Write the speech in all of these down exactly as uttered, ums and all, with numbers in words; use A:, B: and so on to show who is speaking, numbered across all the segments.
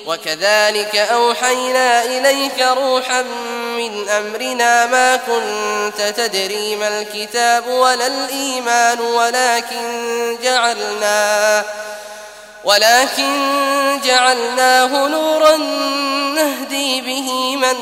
A: وكذلك أوحينا إليك روحا من أمرنا ما كنت تدري ما الكتاب ولا الإيمان ولكن جعلناه ولكن جعلناه نورا نهدي به من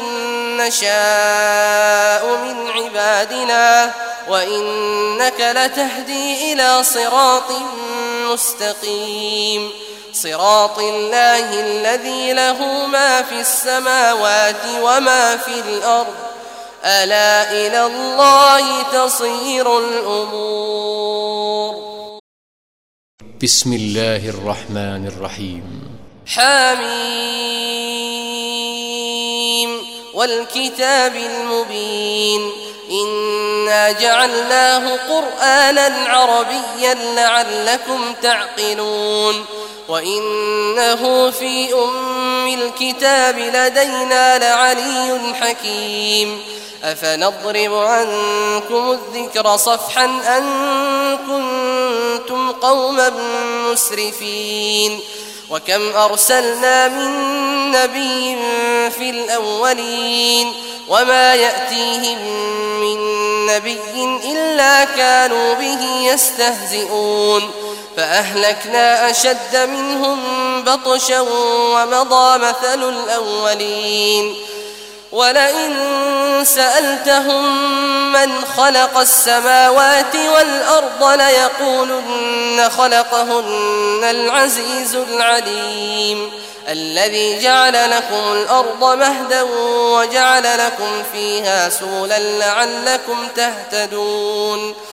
A: نشاء من عبادنا وإنك لتهدي إلى صراط مستقيم صراط الله الذي له ما في السماوات وما في الأرض ألا إلى الله تصير الأمور.
B: بسم الله الرحمن الرحيم.
A: حميم والكتاب المبين إنا جعلناه قرآنا عربيا لعلكم تعقلون وإنه في أم الكتاب لدينا لعلي حكيم أفنضرب عنكم الذكر صفحا أن كنتم قوما مسرفين وكم أرسلنا من نبي في الأولين وما يأتيهم من نبي إلا كانوا به يستهزئون فأهلكنا أشد منهم بطشا ومضى مثل الأولين ولئن سألتهم من خلق السماوات والأرض ليقولن خلقهن العزيز العليم الذي جعل لكم الأرض مهدا وجعل لكم فيها سبلا لعلكم تهتدون